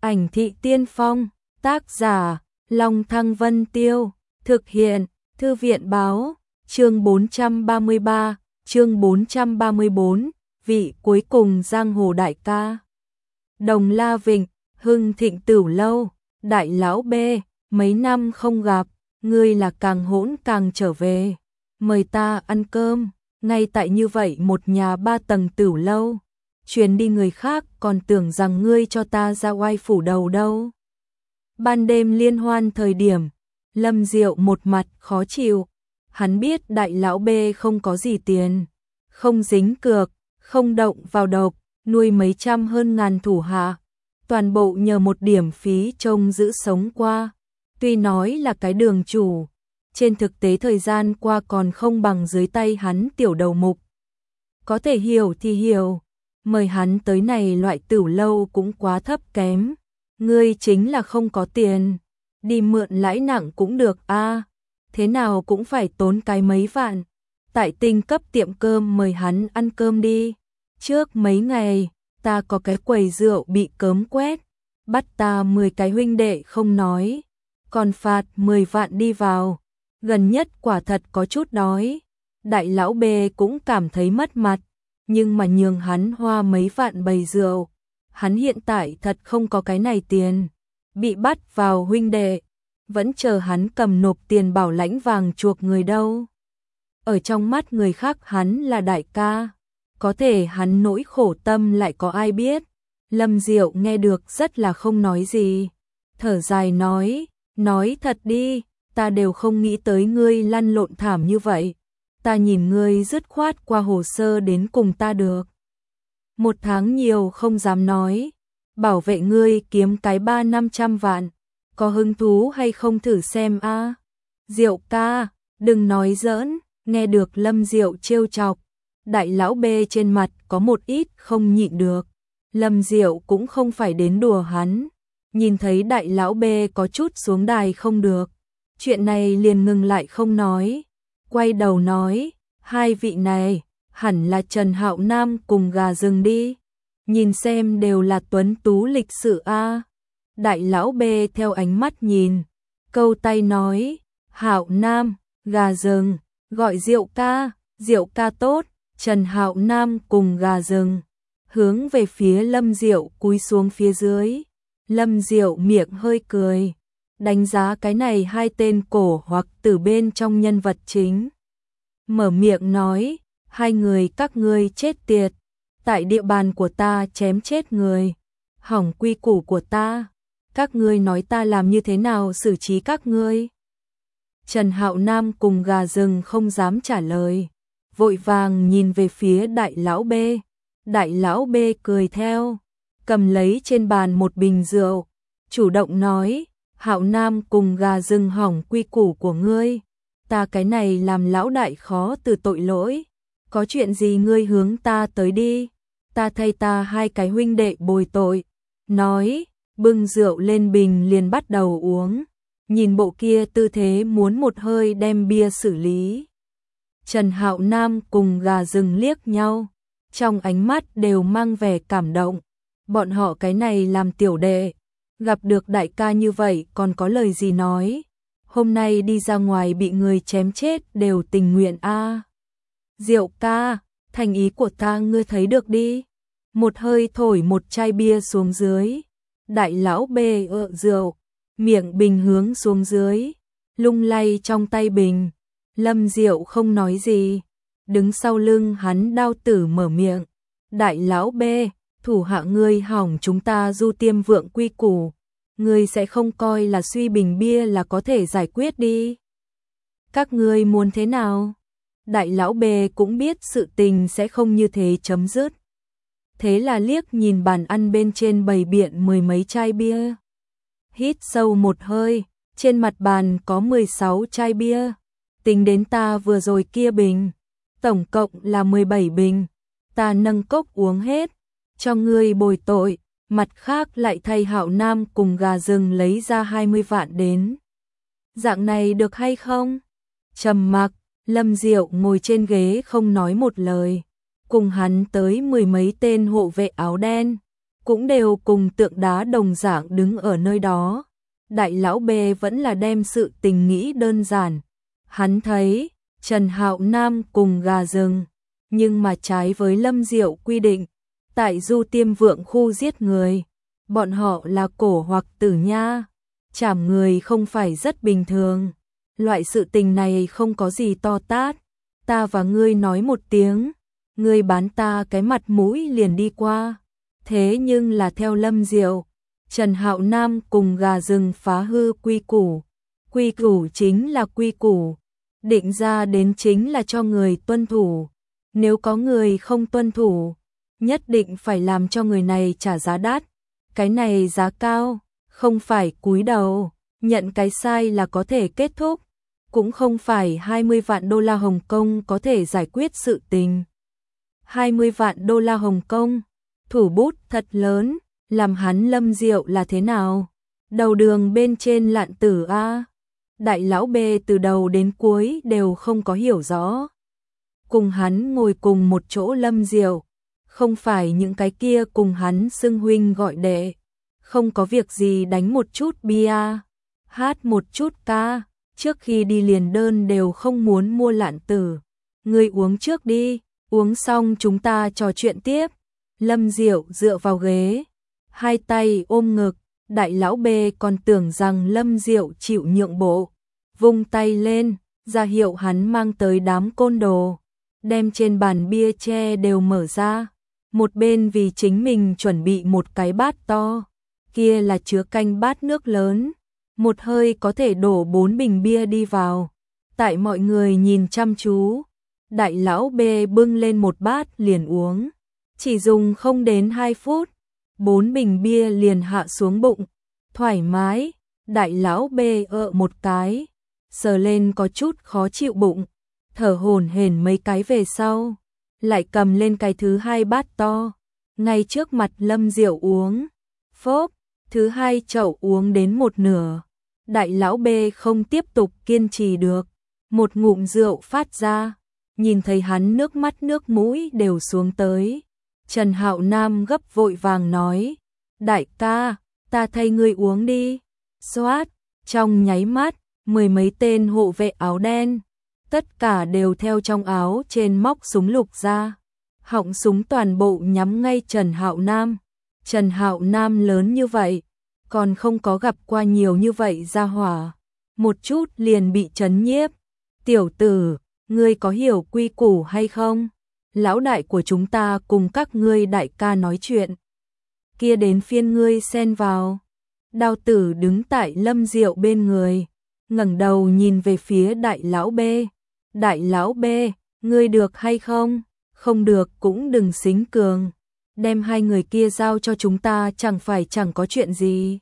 Ảnh thị tiên phong, tác giả, Long Thăng Vân Tiêu, thực hiện, Thư viện báo, chương 433, chương 434, vị cuối cùng giang hồ đại ca. Đồng La Vịnh, Hưng Thịnh Tửu Lâu, đại lão B, mấy năm không gặp, ngươi là càng hỗn càng trở về, mời ta ăn cơm, ngay tại như vậy một nhà 3 tầng Tửu Lâu. Truyền đi người khác còn tưởng rằng ngươi cho ta ra oai phủ đầu đâu. Ban đêm liên hoan thời điểm, Lâm Diệu một mặt khó chịu, hắn biết đại lão B không có gì tiền, không dính cược, không động vào độc, nuôi mấy trăm hơn ngàn thủ hạ, toàn bộ nhờ một điểm phí trông giữ sống qua. Tuy nói là cái đường chủ, trên thực tế thời gian qua còn không bằng dưới tay hắn tiểu đầu mục. Có thể hiểu thì hiểu, mời hắn tới này loại Tửu Lâu cũng quá thấp kém. Ngươi chính là không có tiền, đi mượn lãi nặng cũng được a, thế nào cũng phải tốn cái mấy vạn. Tại Tinh cấp tiệm cơm mời hắn ăn cơm đi. Trước mấy ngày, ta có cái quầy rượu bị cớm quét, bắt ta 10 cái huynh đệ không nói, còn phạt 10 vạn đi vào. Gần nhất quả thật có chút đói. Đại lão B cũng cảm thấy mất mặt, nhưng mà nhường hắn hoa mấy vạn bày rượu. Hắn hiện tại thật không có cái này tiền, bị bắt vào huynh đệ, vẫn chờ hắn cầm nộp tiền bảo lãnh vàng chuộc người đâu. Ở trong mắt người khác hắn là đại ca, có thể hắn nỗi khổ tâm lại có ai biết. Lâm Diệu nghe được rất là không nói gì, thở dài nói thật đi, ta đều không nghĩ tới ngươi lăn lộn thảm như vậy, ta nhìn ngươi dứt khoát qua hồ sơ đến cùng ta được. 1 tháng nhiều không dám nói, bảo vệ ngươi kiếm cái 300-500 vạn, có hứng thú hay không thử xem a? Diệu ca, đừng nói giỡn. Nghe được Lâm Diệu trêu chọc, đại lão B trên mặt có một ít không nhịn được. Lâm Diệu cũng không phải đến đùa hắn, nhìn thấy đại lão B có chút xuống đài không được, chuyện này liền ngừng lại không nói, quay đầu nói, hai vị này hẳn là Trần Hạo Nam cùng Gà Rừng đi, nhìn xem đều là tuấn tú lịch sự a. Đại lão B theo ánh mắt nhìn, câu tay nói, Hạo Nam, Gà Rừng, gọi Diệu ca tốt. Trần Hạo Nam cùng Gà Rừng hướng về phía Lâm Diệu cúi xuống phía dưới. Lâm Diệu miệng hơi cười, đánh giá cái này hai tên cổ hoặc từ bên trong nhân vật chính. Mở miệng nói, hai người các ngươi chết tiệt, tại địa bàn của ta chém chết người, hỏng quy củ của ta, các ngươi nói ta làm như thế nào xử trí các ngươi? Trần Hạo Nam cùng Gà Rừng không dám trả lời, vội vàng nhìn về phía đại lão B. Đại lão B cười theo, cầm lấy trên bàn một bình rượu, chủ động nói, Hạo Nam cùng Gà Rừng hỏng quy củ của ngươi, ta cái này làm lão đại khó từ tội lỗi, có chuyện gì ngươi hướng ta tới đi, ta thay ta hai cái huynh đệ bồi tội. Nói, bưng rượu lên bình liền bắt đầu uống, nhìn bộ kia tư thế muốn một hơi đem bia xử lý. Trần Hạo Nam cùng Gà Rừng liếc nhau, trong ánh mắt đều mang vẻ cảm động, bọn họ cái này làm tiểu đệ, gặp được đại ca như vậy còn có lời gì nói, hôm nay đi ra ngoài bị người chém chết đều tình nguyện a. Diệu ca, thành ý của ta ngươi thấy được đi. Một hơi thổi một chai bia xuống dưới, đại lão B rượu, miệng bình hướng xuống dưới, lung lay trong tay bình. Lâm Diệu không nói gì, đứng sau lưng hắn đao tử mở miệng, đại lão B, thủ hạ ngươi hỏng chúng ta Du Tiêm Vượng quy củ, ngươi sẽ không coi là suy bình bia là có thể giải quyết đi. Các ngươi muốn thế nào? Đại lão B cũng biết sự tình sẽ không như thế chấm dứt. Thế là liếc nhìn bàn ăn bên trên bày biện 10 mấy chai bia. Hít sâu một hơi, trên mặt bàn có 16 chai bia. Tính đến ta vừa rồi kia bình, tổng cộng là 17 bình. Ta nâng cốc uống hết, cho ngươi bồi tội, mặt khác lại thay Hạo Nam cùng Gà Rừng lấy ra 20 vạn đến. Dạng này được hay không? Trầm mặc, Lâm Diệu ngồi trên ghế không nói một lời. Cùng hắn tới 10 mấy tên hộ vệ áo đen, cũng đều cùng tượng đá đồng dạng đứng ở nơi đó. Đại lão B vẫn là đem sự tình nghĩ đơn giản. Hắn thấy Trần Hạo Nam cùng gà rừng, nhưng mà trái với Lâm Diệu quy định, tại Du Tiêm Vượng khu giết người, bọn họ là cổ hoặc tử nha, chảm người không phải rất bình thường. Loại sự tình này không có gì to tát, ta và ngươi nói một tiếng, ngươi bán ta cái mặt mũi liền đi qua. Thế nhưng là theo Lâm Diệu, Trần Hạo Nam cùng gà rừng phá hư quy củ. Quy củ chính là quy củ, định ra đến chính là cho người tuân thủ. Nếu có người không tuân thủ, nhất định phải làm cho người này trả giá đắt. Cái này giá cao, không phải cúi đầu, nhận cái sai là có thể kết thúc. Cũng không phải 20 vạn đô la Hồng Kông có thể giải quyết sự tình. 20 vạn đô la Hồng Kông, thủ bút thật lớn, làm hắn Lâm Diệu là thế nào? Đầu đường bên trên lạn tử A. Đại lão B từ đầu đến cuối đều không có hiểu rõ. Cùng hắn ngồi cùng một chỗ Lâm Diệu, không phải những cái kia cùng hắn xưng huynh gọi đệ. Không có việc gì đánh một chút bia, hát một chút ca, trước khi đi liền đơn đều không muốn mua lạn tử. Ngươi uống trước đi, uống xong chúng ta trò chuyện tiếp. Lâm Diệu dựa vào ghế, hai tay ôm ngực, đại lão B còn tưởng rằng Lâm Diệu chịu nhượng bộ, vung tay lên, ra hiệu hắn mang tới đám côn đồ, đem trên bàn bia tre đều mở ra, một bên vì chính mình chuẩn bị một cái bát to, kia là chứa canh bát nước lớn, một hơi có thể đổ 4 bình bia đi vào. Tại mọi người nhìn chăm chú, đại lão B bưng lên một bát liền uống, chỉ dùng không đến 2 phút, 4 bình bia liền hạ xuống bụng, thoải mái. Đại lão B một cái, sờ lên có chút khó chịu bụng, thở hổn hển mấy cái về sau, lại cầm lên cái thứ hai bát to, ngay trước mặt Lâm Diệu uống. Phốp, thứ hai chậu uống đến một nửa, đại lão B không tiếp tục kiên trì được, một ngụm rượu phát ra, nhìn thấy hắn nước mắt nước mũi đều xuống tới. Trần Hạo Nam gấp vội vàng nói, đại ca, ta thay ngươi uống đi. Xoát, trong nháy mắt, 10 mấy tên hộ vệ áo đen, tất cả đều theo trong áo trên móc súng lục ra, họng súng toàn bộ nhắm ngay Trần Hạo Nam. Trần Hạo Nam lớn như vậy, còn không có gặp qua nhiều như vậy ra hỏa, một chút liền bị chấn nhiếp. Tiểu tử, ngươi có hiểu quy củ hay không? Lão đại của chúng ta cùng các ngươi đại ca nói chuyện, kia đến phiên ngươi xen vào. Đao tử đứng tại Lâm Diệu bên người, ngẩng đầu nhìn về phía đại lão B. Đại lão B, ngươi được hay không? Không được cũng đừng xính cường. Đem hai người kia giao cho chúng ta chẳng phải chẳng có chuyện gì.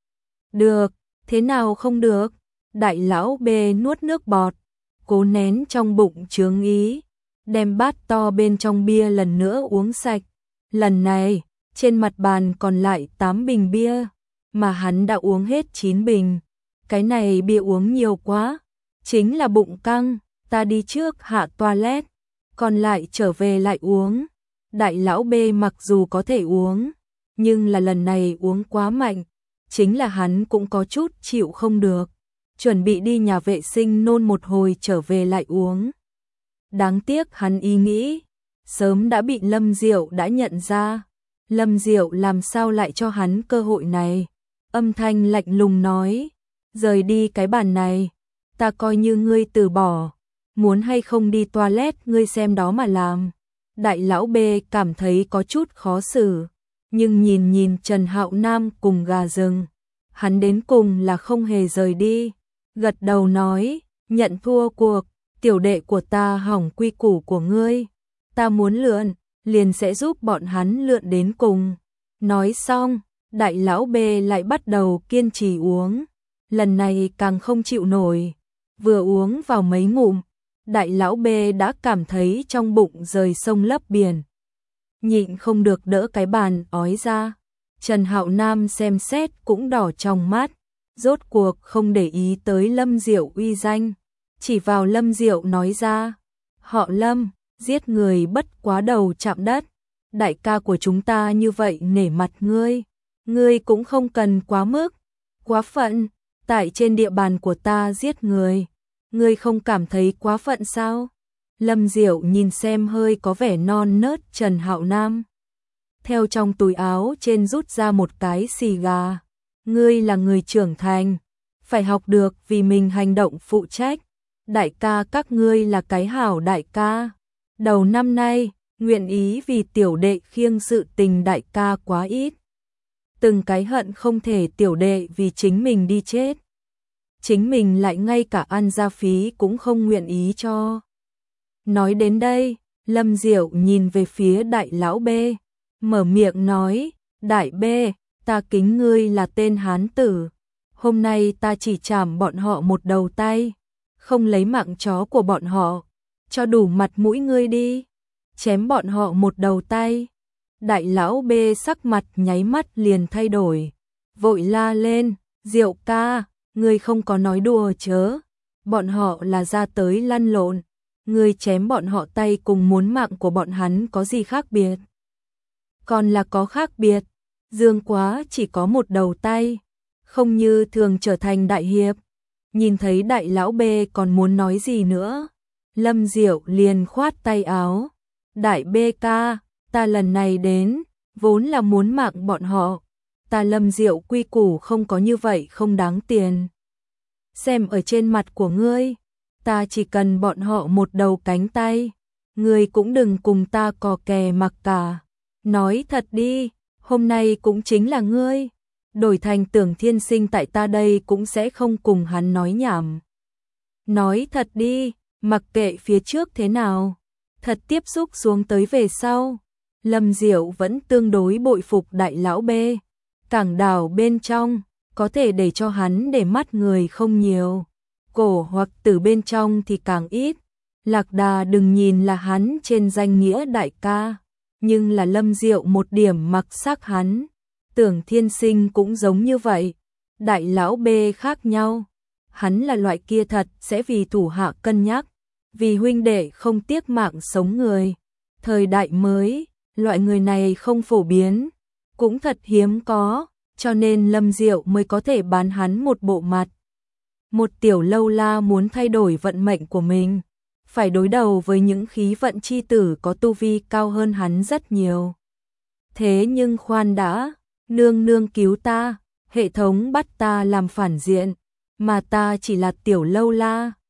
Được, thế nào không được? Đại lão B nuốt nước bọt, cố nén trong bụng chướng ý, đem bát to bên trong bia lần nữa uống sạch. Lần này, trên mặt bàn còn lại 8 bình bia, mà hắn đã uống hết 9 bình. Cái này bia uống nhiều quá, chính là bụng căng, ta đi trước hạ toilet, còn lại trở về lại uống. Đại lão B mặc dù có thể uống, nhưng là lần này uống quá mạnh, chính là hắn cũng có chút chịu không được, chuẩn bị đi nhà vệ sinh nôn một hồi trở về lại uống. Đáng tiếc hắn ý nghĩ, sớm đã bị Lâm Diệu đã nhận ra. Lâm Diệu làm sao lại cho hắn cơ hội này? Âm thanh lạnh lùng nói, rời đi cái bàn này, ta coi như ngươi từ bỏ, muốn hay không đi toilet ngươi xem đó mà làm. Đại lão B cảm thấy có chút khó xử, nhưng nhìn Trần Hạo Nam cùng gà rừng, hắn đến cùng là không hề rời đi, gật đầu nói, nhận thua cuộc, tiểu đệ của ta hỏng quy củ của ngươi, ta muốn lượn, liền sẽ giúp bọn hắn lượn đến cùng. Nói xong, đại lão B lại bắt đầu kiên trì uống, lần này càng không chịu nổi, vừa uống vào mấy ngụm, đại lão B đã cảm thấy trong bụng rời sông lấp biển, nhịn không được đỡ cái bàn ói ra. Trần Hạo Nam xem xét cũng đỏ trong mắt, rốt cuộc không để ý tới Lâm Diệu uy danh, chỉ vào Lâm Diệu nói ra, họ Lâm, giết người bất quá đầu chạm đất, đại ca của chúng ta như vậy nể mặt ngươi cũng không cần quá mức, quá phận, tại trên địa bàn của ta giết người, ngươi không cảm thấy quá phận sao? Lâm Diệu nhìn xem hơi có vẻ non nớt Trần Hạo Nam. Theo trong túi áo trên rút ra một cái xì gà. Ngươi là người trưởng thành, phải học được vì mình hành động phụ trách. Đại ca các ngươi là cái hảo đại ca. Đầu năm nay, nguyện ý vì tiểu đệ khiêng sự tình đại ca quá ít. Từng cái hận không thể tiểu đệ vì chính mình đi chết. Chính mình lại ngay cả ăn gia phí cũng không nguyện ý cho. Nói đến đây, Lâm Diệu nhìn về phía đại lão B, mở miệng nói, đại B, ta kính ngươi là tên hán tử. Hôm nay ta chỉ chảm bọn họ một đầu tay, không lấy mạng chó của bọn họ, cho đủ mặt mũi ngươi đi, chém bọn họ một đầu tay. Đại lão B sắc mặt nháy mắt liền thay đổi, vội la lên, Diệu ca, ngươi không có nói đùa chớ, bọn họ là ra tới lăn lộn, ngươi chém bọn họ tay cùng muốn mạng của bọn hắn có gì khác biệt? Còn là có khác biệt, Dương Quá chỉ có một đầu tay, không như thường trở thành đại hiệp. Nhìn thấy đại lão B còn muốn nói gì nữa, Lâm Diệu liền khoát tay áo, đại B ca, ta lần này đến, vốn là muốn mạng bọn họ, ta Lâm Diệu quy củ không có như vậy không đáng tiền. Xem ở trên mặt của ngươi, ta chỉ cần bọn họ một đầu cánh tay, ngươi cũng đừng cùng ta cò kè mặc cả. Nói thật đi, hôm nay cũng chính là ngươi, đổi thành Tưởng Thiên Sinh tại ta đây cũng sẽ không cùng hắn nói nhảm. Nói thật đi, mặc kệ phía trước thế nào, thật tiếp xúc xuống tới về sau. Lâm Diệu vẫn tương đối bội phục đại lão B, cảng đảo bên trong, có thể để cho hắn để mắt người không nhiều, cổ hoặc từ bên trong thì càng ít. Lạc Đà đừng nhìn là hắn trên danh nghĩa đại ca, nhưng là Lâm Diệu một điểm mặc sắc hắn. Tưởng Thiên Sinh cũng giống như vậy, đại lão B khác nhau, hắn là loại kia thật sẽ vì thủ hạ cân nhắc, vì huynh đệ không tiếc mạng sống người. Thời đại mới, loại người này không phổ biến, cũng thật hiếm có, cho nên Lâm Diệu mới có thể bán hắn một bộ mặt. Một tiểu lâu la muốn thay đổi vận mệnh của mình, phải đối đầu với những khí vận chi tử có tu vi cao hơn hắn rất nhiều. Thế nhưng khoan đã, nương nương cứu ta, hệ thống bắt ta làm phản diện, mà ta chỉ là tiểu lâu la,